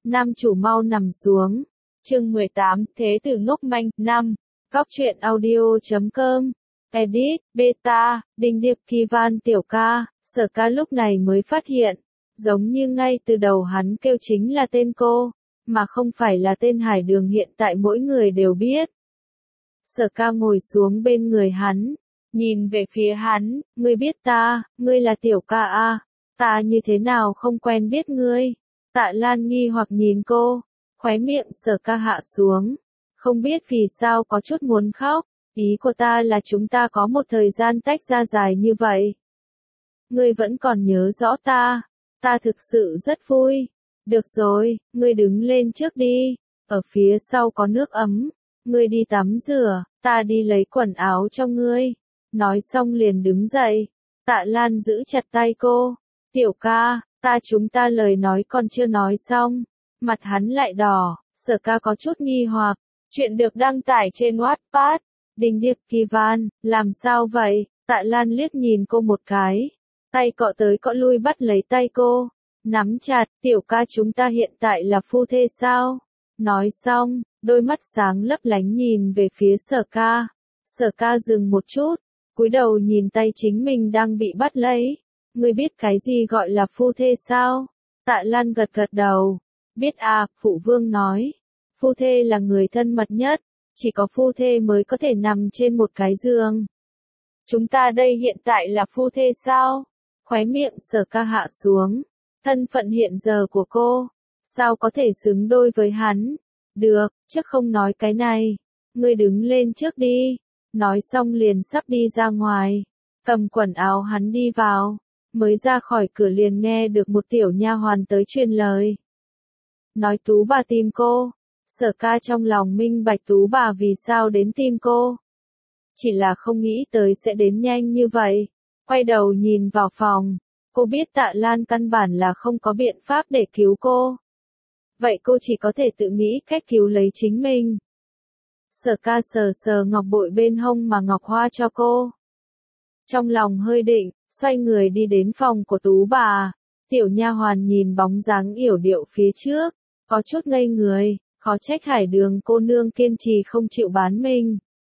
Nam chủ mau nằm xuống. Chương 18, Thế tử ngốc manh, 5. Góc truyện audio.com. Edit, Beta, Đinh Điệp Kỳ Van tiểu ca, Sở ca lúc này mới phát hiện. Giống như ngay từ đầu hắn kêu chính là tên cô, mà không phải là tên Hải Đường hiện tại mỗi người đều biết. Sở ca ngồi xuống bên người hắn, nhìn về phía hắn, ngươi biết ta, ngươi là tiểu ca à, ta như thế nào không quen biết ngươi. Tạ Lan nghi hoặc nhìn cô, khóe miệng Sở ca hạ xuống, không biết vì sao có chút muốn khóc, ý của ta là chúng ta có một thời gian tách ra dài như vậy. Ngươi vẫn còn nhớ rõ ta thực sự rất vui. Được rồi, ngươi đứng lên trước đi, ở phía sau có nước ấm, ngươi đi tắm rửa, ta đi lấy quần áo cho ngươi. Nói xong liền đứng dậy, Tạ Lan giữ chặt tay cô, tiểu ca, chúng ta lời nói còn chưa nói xong, mặt hắn lại đỏ, Sở ca có chút nghi hoặc, chuyện được đăng tải trên Wattpad, Đinh Điệp Kỳ Van, làm sao vậy? Tạ Lan liếc nhìn cô một cái, tay cọ tới cọ lui bắt lấy tay cô, nắm chặt, tiểu ca chúng ta hiện tại là phu thê sao? Nói xong, đôi mắt sáng lấp lánh nhìn về phía Sở ca dừng một chút, cúi đầu nhìn tay chính mình đang bị bắt lấy. Ngươi biết cái gì gọi là phu thê sao? Tạ Lan gật gật đầu. Biết à, phụ vương nói. Phu thê là người thân mật nhất, chỉ có phu thê mới có thể nằm trên một cái giường. Chúng ta đây hiện tại là phu thê sao? Khóe miệng Sở ca hạ xuống. Thân phận hiện giờ của cô, sao có thể xứng đôi với hắn? Được, trước không nói cái này. Ngươi đứng lên trước đi. Nói xong liền sắp đi ra ngoài. Cầm quần áo hắn đi vào. Mới ra khỏi cửa liền nghe được một tiểu nha hoàn tới truyền lời. Nói Tú bà tìm cô. Sở ca trong lòng minh bạch Tú bà vì sao đến tìm cô. Chỉ là không nghĩ tới sẽ đến nhanh như vậy. Quay đầu nhìn vào phòng. Cô biết Tạ Lan căn bản là không có biện pháp để cứu cô. Vậy cô chỉ có thể tự nghĩ cách cứu lấy chính mình. Sở ca sờ sờ ngọc bội bên hông mà ngọc hoa cho cô. Trong lòng hơi định, xoay người đi đến phòng của Tú bà. Tiểu nha hoàn nhìn bóng dáng yểu điệu phía trước, có chút ngây người, khó trách Hải Đường cô nương kiên trì không chịu bán mình.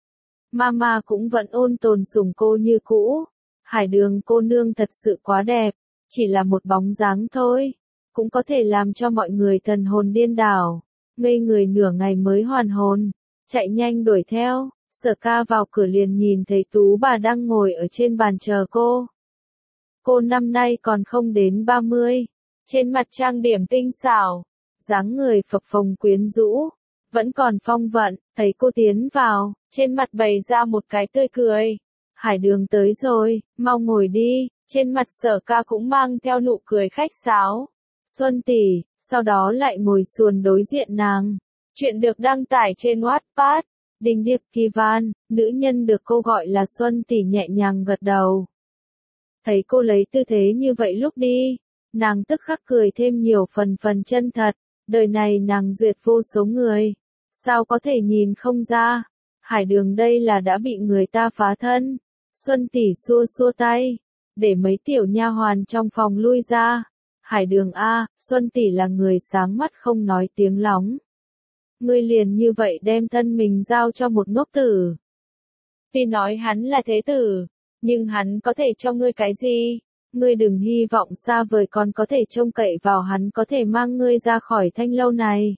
Mama cũng vẫn ôn tồn sủng cô như cũ. Hải Đường cô nương thật sự quá đẹp, chỉ là một bóng dáng thôi, cũng có thể làm cho mọi người thần hồn điên đảo. Ngây người nửa ngày mới hoàn hồn, chạy nhanh đuổi theo. Sở ca vào cửa liền nhìn thấy Tú bà đang ngồi ở trên bàn chờ cô. Cô năm nay còn không đến 30, trên mặt trang điểm tinh xảo, dáng người phập phồng quyến rũ, vẫn còn phong vận, thấy cô tiến vào, trên mặt bày ra một cái tươi cười. Hải Đường tới rồi, mau ngồi đi, trên mặt Sở ca cũng mang theo nụ cười khách sáo. Xuân tỷ, sau đó lại ngồi xuồng đối diện nàng. Chuyện được đăng tải trên Wattpad. Đinh Điệp Kỳ Van, nữ nhân được cô gọi là Xuân tỷ nhẹ nhàng gật đầu. Thấy cô lấy tư thế như vậy lúc đi, nàng tức khắc cười thêm nhiều phần chân thật, đời này nàng duyệt vô số người, sao có thể nhìn không ra, Hải Đường đây là đã bị người ta phá thân. Xuân tỷ xua xua tay, để mấy tiểu nha hoàn trong phòng lui ra. Hải Đường a, Xuân tỷ là người sáng mắt không nói tiếng lóng. Ngươi liền như vậy đem thân mình giao cho một ngốc tử. Tuy nói hắn là thế tử, nhưng hắn có thể cho ngươi cái gì? Ngươi đừng hy vọng xa vời còn có thể trông cậy vào hắn có thể mang ngươi ra khỏi thanh lâu này.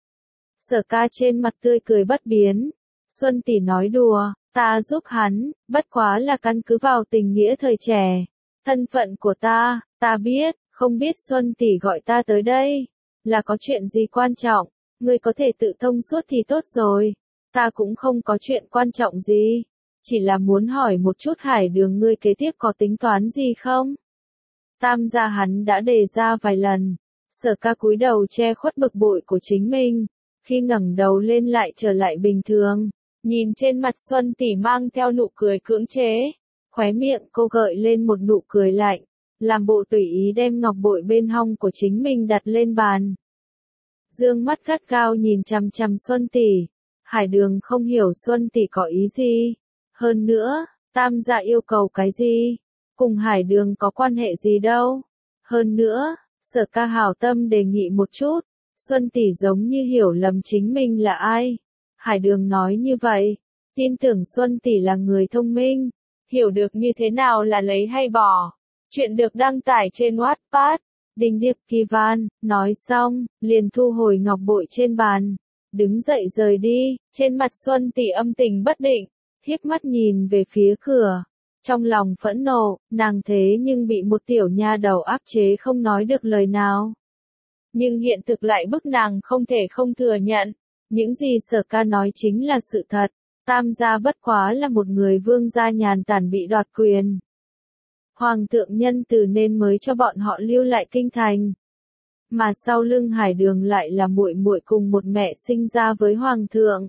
Sở ca trên mặt tươi cười bất biến. Xuân tỷ nói đùa, ta giúp hắn, bất quá là căn cứ vào tình nghĩa thời trẻ. Thân phận của ta biết, không biết Xuân tỷ gọi ta tới đây, là có chuyện gì quan trọng. Ngươi có thể tự thông suốt thì tốt rồi, ta cũng không có chuyện quan trọng gì, chỉ là muốn hỏi một chút Hải Đường ngươi kế tiếp có tính toán gì không? Tam gia hắn đã đề ra vài lần. Sở ca cúi đầu che khuất bực bội của chính mình, khi ngẩng đầu lên lại trở lại bình thường, nhìn trên mặt Xuân tỷ mang theo nụ cười cưỡng chế, khóe miệng cô gợi lên một nụ cười lạnh, làm bộ tùy ý đem ngọc bội bên hông của chính mình đặt lên bàn. Dương mắt gắt gao nhìn chằm chằm Xuân tỷ. Hải Đường không hiểu Xuân tỷ có ý gì. Hơn nữa, tam gia yêu cầu cái gì? Cùng Hải Đường có quan hệ gì đâu? Hơn nữa, Sở ca hảo tâm đề nghị một chút. Xuân tỷ giống như hiểu lầm chính mình là ai. Hải Đường nói như vậy, tin tưởng Xuân tỷ là người thông minh, hiểu được như thế nào là lấy hay bỏ. Chuyện được đăng tải trên Wattpad. Đinh Điệp Kỳ Văn, nói xong, liền thu hồi ngọc bội trên bàn, đứng dậy rời đi, trên mặt Xuân tỷ âm tình bất định, hiếp mắt nhìn về phía cửa. Trong lòng phẫn nộ, nàng thế nhưng bị một tiểu nha đầu áp chế không nói được lời nào. Nhưng hiện thực lại bức nàng không thể không thừa nhận, những gì Sở Ca nói chính là sự thật, Tam gia bất quá là một người vương gia nhàn tản bị đoạt quyền. Hoàng thượng nhân từ nên mới cho bọn họ lưu lại kinh thành. Mà sau lưng Hải Đường lại là muội muội cùng một mẹ sinh ra với hoàng thượng.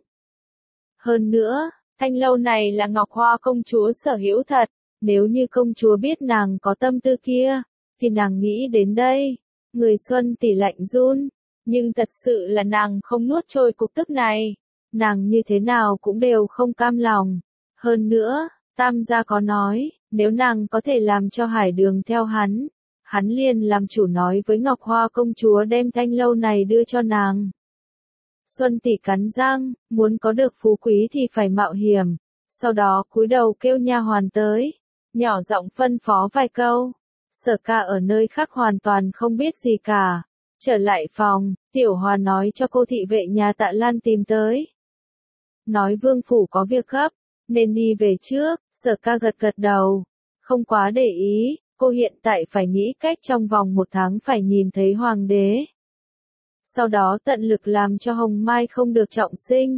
Hơn nữa, thanh lâu này là Ngọc Hoa công chúa sở hữu thật, nếu như công chúa biết nàng có tâm tư kia, thì nàng nghĩ đến đây, người Xuân tỷ lạnh run, nhưng thật sự là nàng không nuốt trôi cục tức này, nàng như thế nào cũng đều không cam lòng. Hơn nữa, Tam gia có nói, nếu nàng có thể làm cho Hải Đường theo hắn liền làm chủ nói với Ngọc Hoa công chúa đem thanh lâu này đưa cho nàng. Xuân tỷ cắn răng, muốn có được phú quý thì phải mạo hiểm, sau đó cúi đầu kêu nha hoàn tới, nhỏ giọng phân phó vài câu. Sở Ca ở nơi khác hoàn toàn không biết gì cả. Trở lại phòng, Tiểu Hoa nói cho cô thị vệ nhà Tạ Lan tìm tới. Nói vương phủ có việc gấp, nên đi về trước. Sở Ca gật gật đầu, không quá để ý, cô hiện tại phải nghĩ cách trong vòng 1 tháng phải nhìn thấy hoàng đế. Sau đó tận lực làm cho Hồng Mai không được trọng sinh.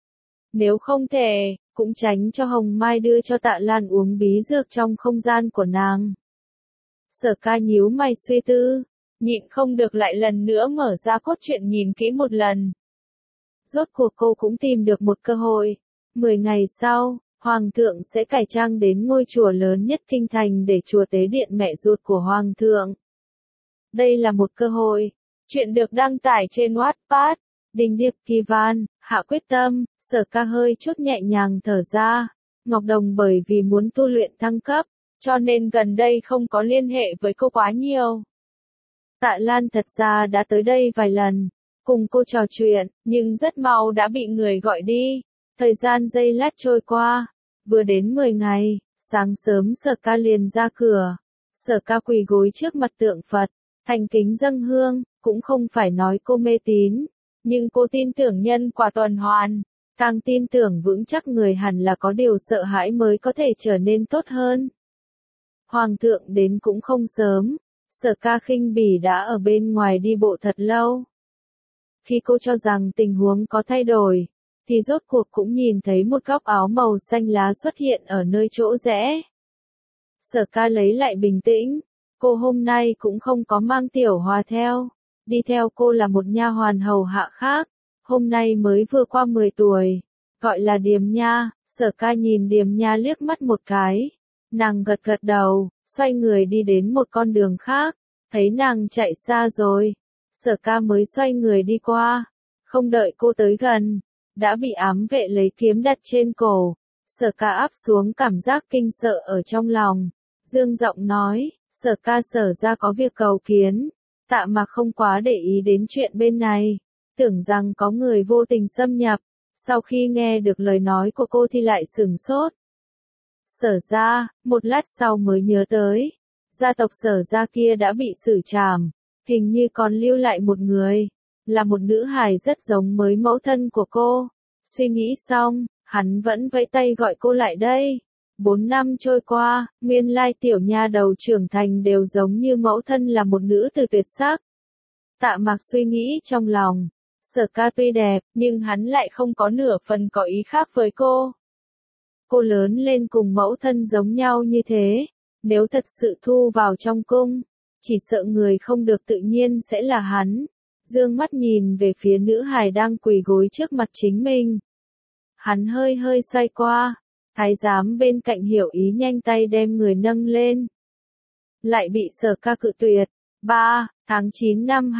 Nếu không thể, cũng tránh cho Hồng Mai đưa cho Tạ Lan uống bí dược trong không gian của nàng. Sở Ca nhíu mày suy tư, nhịn không được lại lần nữa mở ra cốt truyện nhìn kỹ một lần. Rốt cuộc cô cũng tìm được một cơ hội. 10 ngày sau, Hoàng thượng sẽ cải trang đến ngôi chùa lớn nhất kinh thành để chùa tế điện mẹ ruột của Hoàng thượng. Đây là một cơ hội. Chuyện được đăng tải trên Wattpad. Đinh Điệp Kỳ Văn, hạ quyết tâm. Sở Ca hơi chút nhẹ nhàng thở ra. Ngọc Đồng bởi vì muốn tu luyện thăng cấp, cho nên gần đây không có liên hệ với cô quá nhiều. Tạ Lan thật ra đã tới đây vài lần, cùng cô trò chuyện, nhưng rất mau đã bị người gọi đi. Thời gian giây lát trôi qua, vừa đến 10 ngày, sáng sớm Sở Ca liền ra cửa. Sở Ca quỳ gối trước mặt tượng Phật, thành kính dâng hương, cũng không phải nói cô mê tín, nhưng cô tin tưởng nhân quả tuần hoàn, càng tin tưởng vững chắc người hẳn là có điều sợ hãi mới có thể trở nên tốt hơn. Hoàng thượng đến cũng không sớm, Sở Ca khinh bỉ đã ở bên ngoài đi bộ thật lâu. Khi cô cho rằng tình huống có thay đổi, thì rốt cuộc cũng nhìn thấy một góc áo màu xanh lá xuất hiện ở nơi chỗ rẽ. Sở Ca lấy lại bình tĩnh, cô hôm nay cũng không có mang Tiểu Hoa theo, đi theo cô là một nha hoàn hầu hạ khác, hôm nay mới vừa qua 10 tuổi, gọi là Điềm Nha. Sở Ca nhìn Điềm Nha liếc mắt một cái, nàng gật gật đầu, xoay người đi đến một con đường khác, thấy nàng chạy xa rồi, Sở Ca mới xoay người đi qua, không đợi cô tới gần, đã bị ám vệ lấy kiếm đặt trên cổ. Sở Ca áp xuống cảm giác kinh sợ ở trong lòng, dương giọng nói, Sở Ca sở ra có việc cầu kiến. Tạ Mạc không quá để ý đến chuyện bên này, tưởng rằng có người vô tình xâm nhập, sau khi nghe được lời nói của cô thì lại sửng sốt. Sở ra, một lát sau mới nhớ tới, gia tộc Sở ra kia đã bị xử trảm, hình như còn lưu lại một người, là một nữ hài rất giống với mẫu thân của cô. Suy nghĩ xong, hắn vẫn vẫy tay gọi cô lại đây. 4 năm trôi qua, nguyên lai tiểu nha đầu trưởng thành đều giống như mẫu thân là một nữ tử tuyệt sắc. Tạ Mạc suy nghĩ trong lòng, Sở Ca tuy đẹp, nhưng hắn lại không có nửa phần có ý khác với cô. Cô lớn lên cùng mẫu thân giống nhau như thế, nếu thật sự thu vào trong cung, chỉ sợ người không được tự nhiên sẽ là hắn. Dương mắt nhìn về phía nữ hài đang quỳ gối trước mặt chính mình. Hắn hơi hơi xoay qua, thái giám bên cạnh hiểu ý nhanh tay đem người nâng lên. Lại bị Sở Ca cự tuyệt. 3. Tháng 9 năm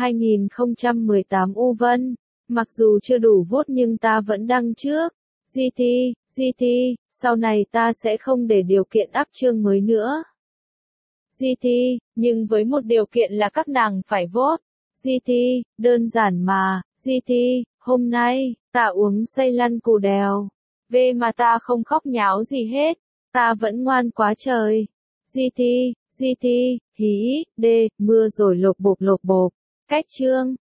2018 U Vân, mặc dù chưa đủ vốt nhưng ta vẫn đăng trước. GT, sau này ta sẽ không để điều kiện áp chương mới nữa. GT, nhưng với một điều kiện là các nàng phải vote. GT, đơn giản mà, GT, hôm nay, ta uống say lăn cù đèo. Về mà ta không khóc nháo gì hết, ta vẫn ngoan quá trời. GT, hí, mưa rồi lột bột. Cách chương